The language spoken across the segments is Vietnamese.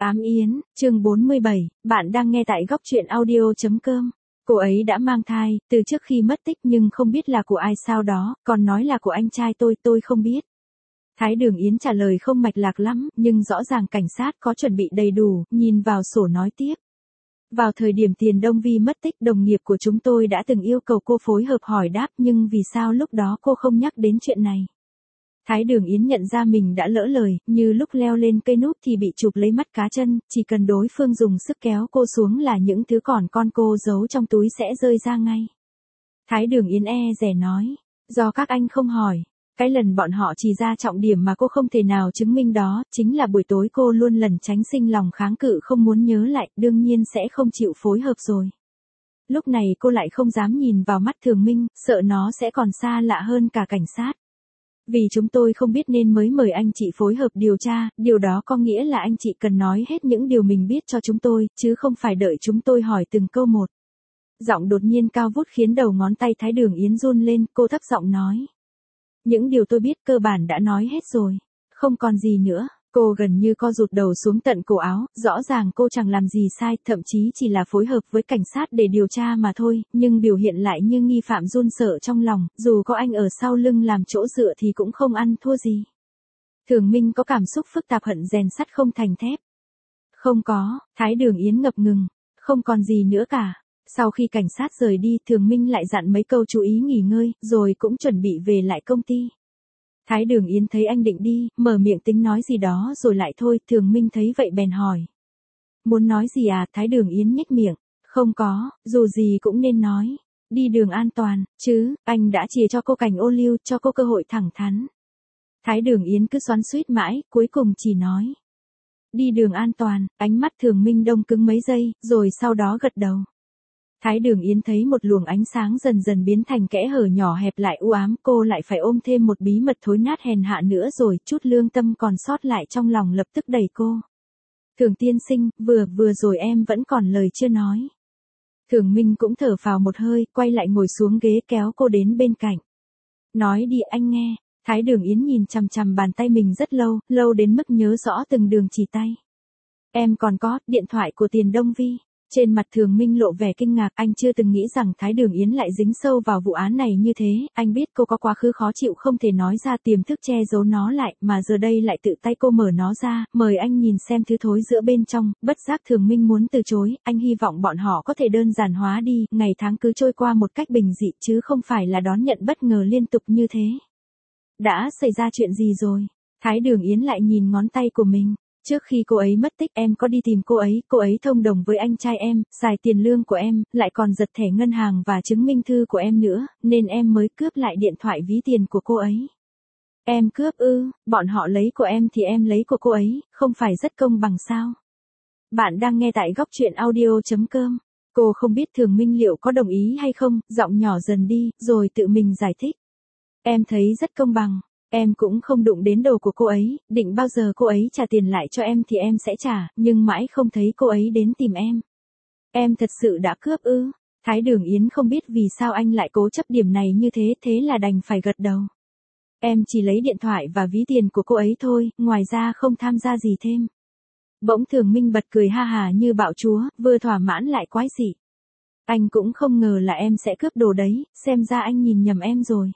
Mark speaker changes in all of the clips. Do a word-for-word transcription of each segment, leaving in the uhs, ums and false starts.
Speaker 1: Ám Yến, chương bốn mươi bảy, bạn đang nghe tại góc truyện audio.com. Cô ấy đã mang thai, từ trước khi mất tích nhưng không biết là của ai sau đó, còn nói là của anh trai tôi, tôi không biết. Thái Đường Yến trả lời không mạch lạc lắm, nhưng rõ ràng cảnh sát có chuẩn bị đầy đủ, nhìn vào sổ nói tiếp. Vào thời điểm Tiền Đông Vi mất tích, đồng nghiệp của chúng tôi đã từng yêu cầu cô phối hợp hỏi đáp, nhưng vì sao lúc đó cô không nhắc đến chuyện này? Thái Đường Yến nhận ra mình đã lỡ lời, như lúc leo lên cây núp thì bị chụp lấy mắt cá chân, chỉ cần đối phương dùng sức kéo cô xuống là những thứ còn con cô giấu trong túi sẽ rơi ra ngay. Thái Đường Yến e dè nói, do các anh không hỏi. Cái lần bọn họ chỉ ra trọng điểm mà cô không thể nào chứng minh đó, chính là buổi tối cô luôn lẩn tránh sinh lòng kháng cự không muốn nhớ lại, đương nhiên sẽ không chịu phối hợp rồi. Lúc này cô lại không dám nhìn vào mắt Thường Minh, sợ nó sẽ còn xa lạ hơn cả cảnh sát. Vì chúng tôi không biết nên mới mời anh chị phối hợp điều tra, điều đó có nghĩa là anh chị cần nói hết những điều mình biết cho chúng tôi, chứ không phải đợi chúng tôi hỏi từng câu một. Giọng đột nhiên cao vút khiến đầu ngón tay Thái Đường Yến run lên, cô thấp giọng nói. Những điều tôi biết cơ bản đã nói hết rồi, không còn gì nữa. Cô gần như co rụt đầu xuống tận cổ áo, rõ ràng cô chẳng làm gì sai, thậm chí chỉ là phối hợp với cảnh sát để điều tra mà thôi, nhưng biểu hiện lại như nghi phạm run sợ trong lòng, dù có anh ở sau lưng làm chỗ dựa thì cũng không ăn thua gì. Thường Minh có cảm xúc phức tạp, hận rèn sắt không thành thép. Không có, Thái Đường Yến ngập ngừng, không còn gì nữa cả. Sau khi cảnh sát rời đi, Thường Minh lại dặn mấy câu chú ý nghỉ ngơi, rồi cũng chuẩn bị về lại công ty. Thái Đường Yến thấy anh định đi, mở miệng tính nói gì đó rồi lại thôi, Thường Minh thấy vậy bèn hỏi. Muốn nói gì à? Thái Đường Yến nhếch miệng. Không có, dù gì cũng nên nói. Đi đường an toàn, chứ, anh đã chìa cho cô cành ô liu, cho cô cơ hội thẳng thắn. Thái Đường Yến cứ xoắn xuýt mãi, cuối cùng chỉ nói. Đi đường an toàn, ánh mắt Thường Minh đông cứng mấy giây, rồi sau đó gật đầu. Thái Đường Yến thấy một luồng ánh sáng dần dần biến thành kẽ hở nhỏ hẹp lại u ám, cô lại phải ôm thêm một bí mật thối nát hèn hạ nữa rồi, chút lương tâm còn sót lại trong lòng lập tức đẩy cô. Thường tiên sinh, vừa vừa rồi em vẫn còn lời chưa nói. Thường Minh cũng thở phào một hơi, quay lại ngồi xuống ghế kéo cô đến bên cạnh. Nói đi anh nghe. Thái Đường Yến nhìn chằm chằm bàn tay mình rất lâu, lâu đến mức nhớ rõ từng đường chỉ tay. Em còn có, điện thoại của Tiền Đông Vi. Trên mặt Thường Minh lộ vẻ kinh ngạc, anh chưa từng nghĩ rằng Thái Đường Yến lại dính sâu vào vụ án này như thế, anh biết cô có quá khứ khó chịu không thể nói ra, tiềm thức che giấu nó lại, mà giờ đây lại tự tay cô mở nó ra, mời anh nhìn xem thứ thối giữa bên trong, bất giác Thường Minh muốn từ chối, anh hy vọng bọn họ có thể đơn giản hóa đi, ngày tháng cứ trôi qua một cách bình dị chứ không phải là đón nhận bất ngờ liên tục như thế. Đã xảy ra chuyện gì rồi? Thái Đường Yến lại nhìn ngón tay của mình. Trước khi cô ấy mất tích em có đi tìm cô ấy, cô ấy thông đồng với anh trai em, xài tiền lương của em, lại còn giật thẻ ngân hàng và chứng minh thư của em nữa, nên em mới cướp lại điện thoại ví tiền của cô ấy. Em cướp ư? Bọn họ lấy của em thì em lấy của cô ấy, không phải rất công bằng sao? Bạn đang nghe tại góc truyện audio.com. Cô không biết Thường Minh liệu có đồng ý hay không, giọng nhỏ dần đi, rồi tự mình giải thích. Em thấy rất công bằng. Em cũng không đụng đến đồ của cô ấy, định bao giờ cô ấy trả tiền lại cho em thì em sẽ trả, nhưng mãi không thấy cô ấy đến tìm em. Em thật sự đã cướp ư? Thái Đường Yến không biết vì sao anh lại cố chấp điểm này như thế, thế là đành phải gật đầu. Em chỉ lấy điện thoại và ví tiền của cô ấy thôi, ngoài ra không tham gia gì thêm. Bỗng Thường Minh bật cười ha hà như bạo chúa, vừa thỏa mãn lại quái dị. Anh cũng không ngờ là em sẽ cướp đồ đấy, xem ra anh nhìn nhầm em rồi.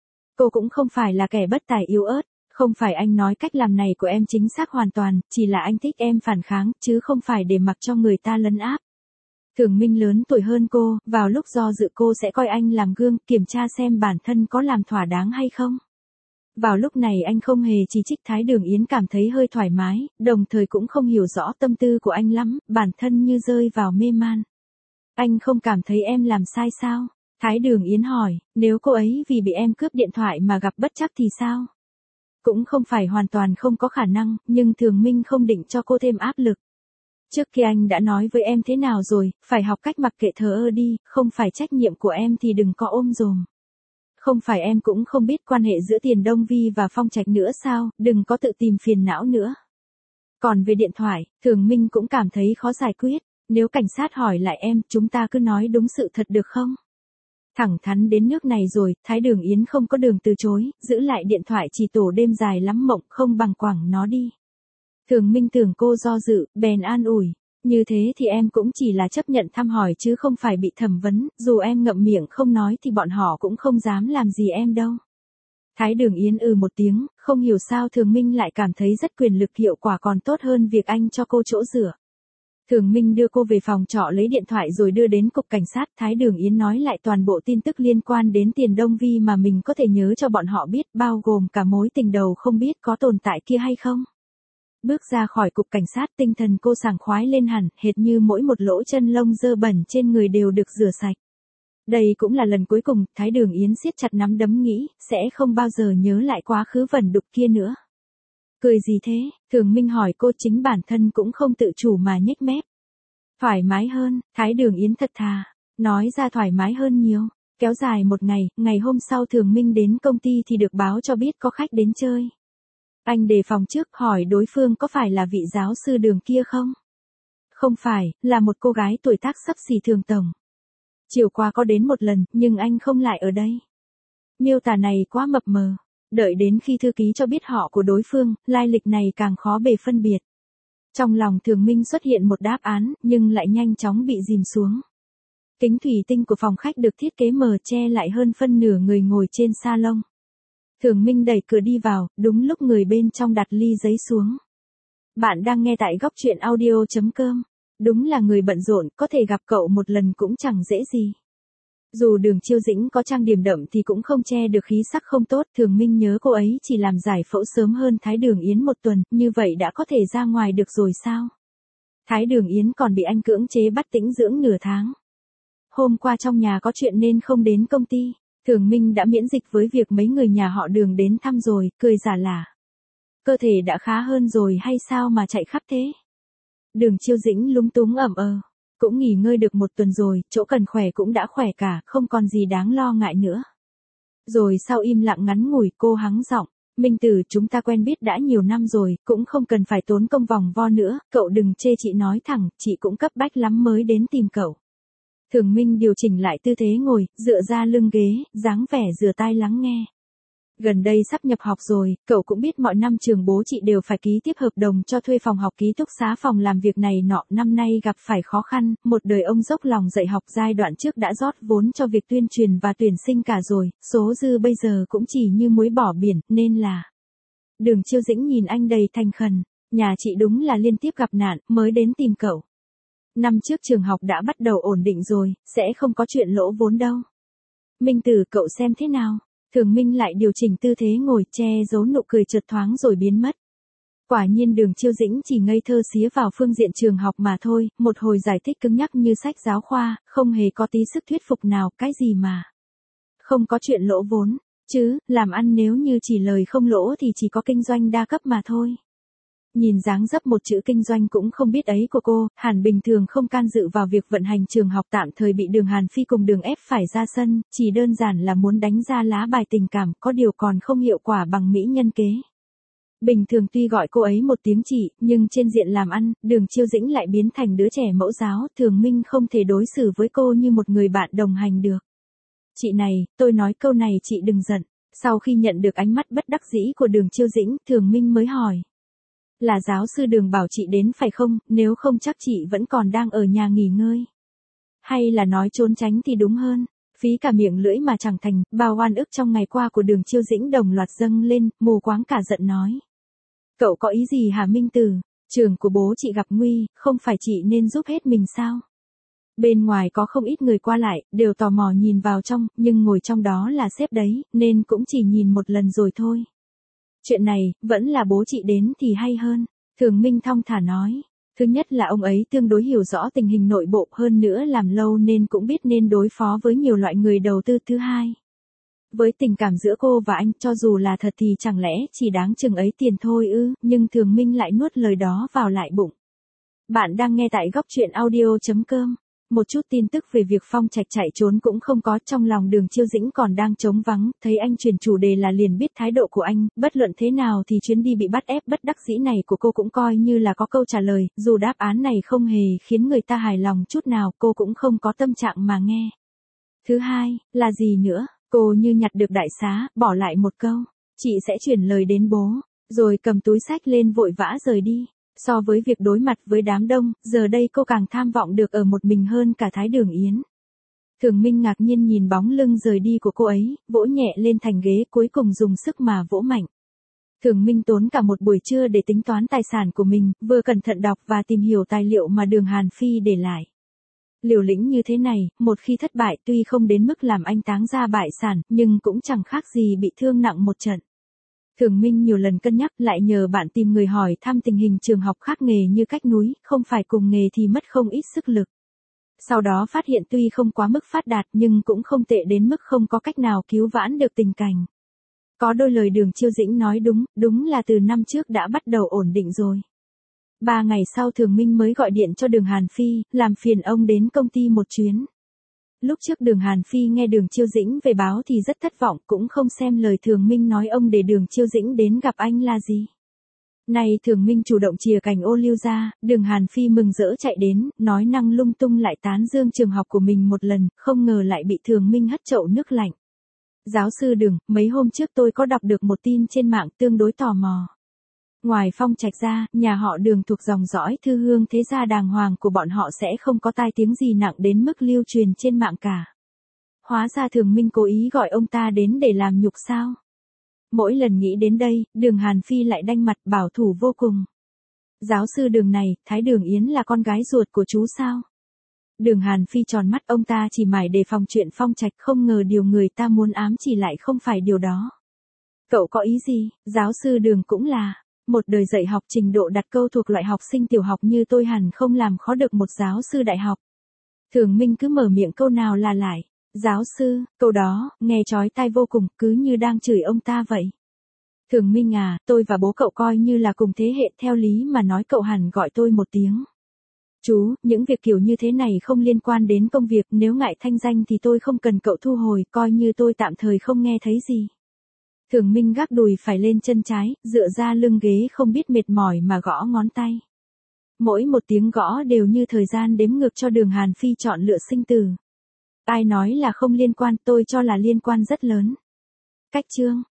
Speaker 1: Cô cũng không phải là kẻ bất tài yếu ớt, không phải anh nói cách làm này của em chính xác hoàn toàn, chỉ là anh thích em phản kháng, chứ không phải để mặc cho người ta lấn áp. Thường Minh lớn tuổi hơn cô, vào lúc do dự cô sẽ coi anh làm gương, kiểm tra xem bản thân có làm thỏa đáng hay không. Vào lúc này anh không hề chỉ trích, Thái Đường Yến cảm thấy hơi thoải mái, đồng thời cũng không hiểu rõ tâm tư của anh lắm, bản thân như rơi vào mê man. Anh không cảm thấy em làm sai sao? Thái Đường Yến hỏi, nếu cô ấy vì bị em cướp điện thoại mà gặp bất trắc thì sao? Cũng không phải hoàn toàn không có khả năng, nhưng Thường Minh không định cho cô thêm áp lực. Trước kia anh đã nói với em thế nào rồi, phải học cách mặc kệ thờ ơ đi, không phải trách nhiệm của em thì đừng có ôm dồm. Không phải em cũng không biết quan hệ giữa Tiền Đông Vi và Phong Trạch nữa sao, đừng có tự tìm phiền não nữa. Còn về điện thoại, Thường Minh cũng cảm thấy khó giải quyết, nếu cảnh sát hỏi lại em, chúng ta cứ nói đúng sự thật được không? Thẳng thắn đến nước này rồi, Thái Đường Yến không có đường từ chối, giữ lại điện thoại chỉ tổ đêm dài lắm mộng, không bằng quẳng nó đi. Thường Minh tưởng cô do dự, bèn an ủi. Như thế thì em cũng chỉ là chấp nhận thăm hỏi chứ không phải bị thẩm vấn, dù em ngậm miệng không nói thì bọn họ cũng không dám làm gì em đâu. Thái Đường Yến ừ một tiếng, không hiểu sao Thường Minh lại cảm thấy rất quyền lực, hiệu quả còn tốt hơn việc anh cho cô chỗ dựa. Thường Minh đưa cô về phòng trọ lấy điện thoại rồi đưa đến cục cảnh sát. Thái Đường Yến nói lại toàn bộ tin tức liên quan đến Tiền Đông Vi mà mình có thể nhớ cho bọn họ biết, bao gồm cả mối tình đầu không biết có tồn tại kia hay không. Bước ra khỏi cục cảnh sát, tinh thần cô sảng khoái lên hẳn, hệt như mỗi một lỗ chân lông dơ bẩn trên người đều được rửa sạch. Đây cũng là lần cuối cùng. Thái Đường Yến siết chặt nắm đấm nghĩ, sẽ không bao giờ nhớ lại quá khứ vẩn đục kia nữa. Cười gì thế? Thường Minh hỏi cô, chính bản thân cũng không tự chủ mà nhếch mép. Thoải mái hơn, Thái Đường Yến thật thà, nói ra thoải mái hơn nhiều. Kéo dài một ngày, ngày hôm sau Thường Minh đến công ty thì được báo cho biết có khách đến chơi. Anh đề phòng trước, hỏi đối phương có phải là vị giáo sư Đường kia không? Không phải, là một cô gái tuổi tác xấp xỉ Thường tổng. Chiều qua có đến một lần, nhưng anh không lại ở đây. Miêu tả này quá mập mờ. Đợi đến khi thư ký cho biết họ của đối phương, lai lịch này càng khó bề phân biệt. Trong lòng Thường Minh xuất hiện một đáp án, nhưng lại nhanh chóng bị dìm xuống. Kính thủy tinh của phòng khách được thiết kế mờ che lại hơn phân nửa người ngồi trên salon. Thường Minh đẩy cửa đi vào, đúng lúc người bên trong đặt ly giấy xuống. Bạn đang nghe tại góc truyện audio chấm com. Đúng là người bận rộn, có thể gặp cậu một lần cũng chẳng dễ gì. Dù Đường Chiêu Dĩnh có trang điểm đậm thì cũng không che được khí sắc không tốt. Thường Minh nhớ cô ấy chỉ làm giải phẫu sớm hơn Thái Đường Yến một tuần, như vậy đã có thể ra ngoài được rồi sao? Thái Đường Yến còn bị anh cưỡng chế bắt tĩnh dưỡng nửa tháng. Hôm qua trong nhà có chuyện nên không đến công ty. Thường Minh đã miễn dịch với việc mấy người nhà họ Đường đến thăm rồi, cười giả lả. Cơ thể đã khá hơn rồi hay sao mà chạy khắp thế? Đường Chiêu Dĩnh lúng túng ẩm ờ. Cũng nghỉ ngơi được một tuần rồi, chỗ cần khỏe cũng đã khỏe cả, không còn gì đáng lo ngại nữa. Rồi sau im lặng ngắn ngủi, cô hắng giọng. Minh Tử, chúng ta quen biết đã nhiều năm rồi, cũng không cần phải tốn công vòng vo nữa, cậu đừng chê chị nói thẳng, chị cũng cấp bách lắm mới đến tìm cậu. Thường Minh điều chỉnh lại tư thế ngồi, dựa ra lưng ghế, dáng vẻ rửa tai lắng nghe. Gần đây sắp nhập học rồi, cậu cũng biết mọi năm trường bố chị đều phải ký tiếp hợp đồng cho thuê phòng học ký túc xá phòng làm việc này nọ. Năm nay gặp phải khó khăn, một đời ông dốc lòng dạy học, giai đoạn trước đã rót vốn cho việc tuyên truyền và tuyển sinh cả rồi, số dư bây giờ cũng chỉ như muối bỏ biển, nên là... Đường Chiêu Dĩnh nhìn anh đầy thành khẩn, nhà chị đúng là liên tiếp gặp nạn, mới đến tìm cậu. Năm trước trường học đã bắt đầu ổn định rồi, sẽ không có chuyện lỗ vốn đâu. Minh Tử, cậu xem thế nào? Thường Minh lại điều chỉnh tư thế ngồi, che giấu nụ cười chợt thoáng rồi biến mất. Quả nhiên Đường Chiêu Dĩnh chỉ ngây thơ xía vào phương diện trường học mà thôi, một hồi giải thích cứng nhắc như sách giáo khoa, không hề có tí sức thuyết phục nào, cái gì mà. Không có chuyện lỗ vốn, chứ, làm ăn nếu như chỉ lời không lỗ thì chỉ có kinh doanh đa cấp mà thôi. Nhìn dáng dấp một chữ kinh doanh cũng không biết ấy của cô, hẳn bình thường không can dự vào việc vận hành trường học, tạm thời bị Đường Hàn Phi cùng Đường ép phải ra sân, chỉ đơn giản là muốn đánh ra lá bài tình cảm, có điều còn không hiệu quả bằng mỹ nhân kế. Bình thường tuy gọi cô ấy một tiếng chị, nhưng trên diện làm ăn, Đường Chiêu Dĩnh lại biến thành đứa trẻ mẫu giáo, Thường Minh không thể đối xử với cô như một người bạn đồng hành được. Chị này, tôi nói câu này chị đừng giận. Sau khi nhận được ánh mắt bất đắc dĩ của Đường Chiêu Dĩnh, Thường Minh mới hỏi. Là giáo sư Đường bảo chị đến phải không, nếu không chắc chị vẫn còn đang ở nhà nghỉ ngơi. Hay là nói trốn tránh thì đúng hơn, phí cả miệng lưỡi mà chẳng thành. Bao oan ức trong ngày qua của Đường Chiêu Dĩnh đồng loạt dâng lên, mù quáng cả giận nói. Cậu có ý gì hả Minh Tử? Trường của bố chị gặp nguy, không phải chị nên giúp hết mình sao? Bên ngoài có không ít người qua lại, đều tò mò nhìn vào trong, nhưng ngồi trong đó là sếp đấy, nên cũng chỉ nhìn một lần rồi thôi. Chuyện này, vẫn là bố chị đến thì hay hơn. Thường Minh thong thả nói. Thứ nhất là ông ấy tương đối hiểu rõ tình hình nội bộ, hơn nữa làm lâu nên cũng biết nên đối phó với nhiều loại người đầu tư. Thứ hai, với tình cảm giữa cô và anh, cho dù là thật thì chẳng lẽ chỉ đáng chừng ấy tiền thôi ư, nhưng Thường Minh lại nuốt lời đó vào lại bụng. Bạn đang nghe tại góc truyện audio chấm com. Một chút tin tức về việc Phong Trạch chạy trốn cũng không có, trong lòng Đường Chiêu Dĩnh còn đang trống vắng, thấy anh chuyển chủ đề là liền biết thái độ của anh, bất luận thế nào thì chuyến đi bị bắt ép bất đắc dĩ này của cô cũng coi như là có câu trả lời, dù đáp án này không hề khiến người ta hài lòng chút nào, cô cũng không có tâm trạng mà nghe. Thứ hai, là gì nữa, cô như nhặt được đại xá, bỏ lại một câu, chị sẽ chuyển lời đến bố, rồi cầm túi xách lên vội vã rời đi. So với việc đối mặt với đám đông, giờ đây cô càng tham vọng được ở một mình hơn cả Thái Đường Yến. Thường Minh ngạc nhiên nhìn bóng lưng rời đi của cô ấy, vỗ nhẹ lên thành ghế cuối cùng dùng sức mà vỗ mạnh. Thường Minh tốn cả một buổi trưa để tính toán tài sản của mình, vừa cẩn thận đọc và tìm hiểu tài liệu mà Đường Hàn Phi để lại. Liều lĩnh như thế này, một khi thất bại tuy không đến mức làm anh táng ra bại sản, nhưng cũng chẳng khác gì bị thương nặng một trận. Thường Minh nhiều lần cân nhắc lại nhờ bạn tìm người hỏi thăm tình hình trường học khác nghề như cách núi, không phải cùng nghề thì mất không ít sức lực. Sau đó phát hiện tuy không quá mức phát đạt nhưng cũng không tệ đến mức không có cách nào cứu vãn được tình cảnh. Có đôi lời Đường Chiêu Dĩnh nói đúng, đúng là từ năm trước đã bắt đầu ổn định rồi. Ba ngày sau Thường Minh mới gọi điện cho Đường Hàn Phi, làm phiền ông đến công ty một chuyến. Lúc trước Đường Hàn Phi nghe Đường Chiêu Dĩnh về báo thì rất thất vọng, cũng không xem lời Thường Minh nói ông để Đường Chiêu Dĩnh đến gặp anh là gì. Này Thường Minh chủ động chìa cành ô liu ra, Đường Hàn Phi mừng rỡ chạy đến, nói năng lung tung lại tán dương trường học của mình một lần, không ngờ lại bị Thường Minh hất chậu nước lạnh. Giáo sư Đường, mấy hôm trước tôi có đọc được một tin trên mạng tương đối tò mò. Ngoài Phong Trạch ra, nhà họ Đường thuộc dòng dõi thư hương thế gia đàng hoàng của bọn họ sẽ không có tai tiếng gì nặng đến mức lưu truyền trên mạng cả. Hóa ra Thường Minh cố ý gọi ông ta đến để làm nhục sao? Mỗi lần nghĩ đến đây, Đường Hàn Phi lại đanh mặt bảo thủ vô cùng. Giáo sư Đường này, Thái Đường Yến là con gái ruột của chú sao? Đường Hàn Phi tròn mắt, ông ta chỉ mải đề phòng chuyện Phong Trạch, không ngờ điều người ta muốn ám chỉ lại không phải điều đó. Cậu có ý gì? Giáo sư Đường cũng là một đời dạy học trình độ đặt câu thuộc loại học sinh tiểu học như tôi hẳn không làm khó được một giáo sư đại học. Thường Minh cứ mở miệng câu nào là lại. Giáo sư, câu đó, nghe chói tai vô cùng, cứ như đang chửi ông ta vậy. Thường Minh à, tôi và bố cậu coi như là cùng thế hệ, theo lý mà nói cậu hẳn gọi tôi một tiếng. Chú, những việc kiểu như thế này không liên quan đến công việc, nếu ngại thanh danh thì tôi không cần cậu thu hồi, coi như tôi tạm thời không nghe thấy gì. Thường Minh gác đùi phải lên chân trái, dựa ra lưng ghế không biết mệt mỏi mà gõ ngón tay. Mỗi một tiếng gõ đều như thời gian đếm ngược cho Đường Hàn Phi chọn lựa sinh tử. Ai nói là không liên quan, tôi cho là liên quan rất lớn. Cách chương